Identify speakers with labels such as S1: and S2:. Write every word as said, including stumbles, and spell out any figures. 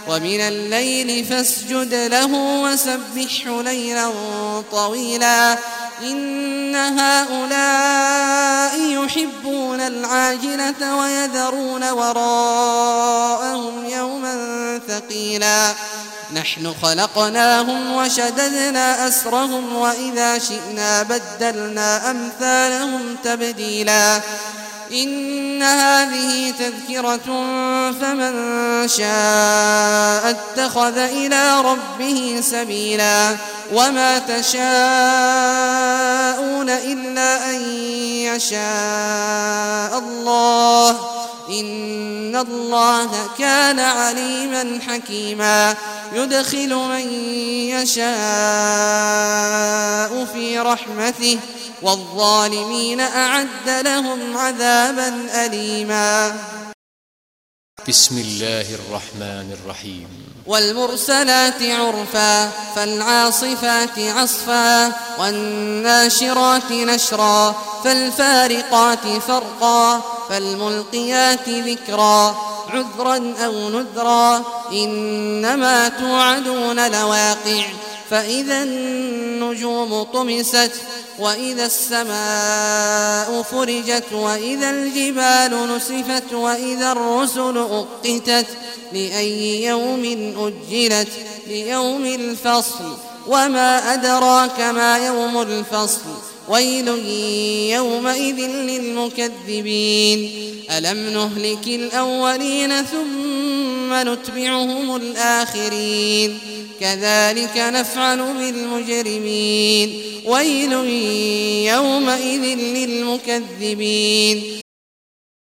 S1: ومن الليل فاسجد له وسبحه ليلا طويلا إن هؤلاء يحبون العاجلة ويذرون وراءهم يوما ثقيلا نحن خلقناهم وشددنا أسرهم وإذا شئنا بدلنا أمثالهم تبديلا إن هذه تذكرة فمن شاء اتخذ إلى ربه سبيلا وما تشاءون إلا أن يشاء الله إن الله كان عليما حكيما يدخل من يشاء في رحمته والظالمين أعد لهم عذابا أليما.
S2: بسم الله الرحمن الرحيم.
S1: والمرسلات عرفا فالعاصفات عصفا والناشرات نشرا فالفارقات فرقا فالملقيات ذكرا عذرا أو نذرا إنما توعدون لواقع فإذا النجوم طمست وإذا السماء فرجت وإذا الجبال نسفت وإذا الرسل أقتت لأي يوم أجلت ليوم الفصل وما أدراك ما يوم الفصل ويل يومئذ للمكذبين ألم نهلك الأولين ثم نتبعهم الآخرين كذلك نفعل بالمجرمين ويل يومئذ للمكذبين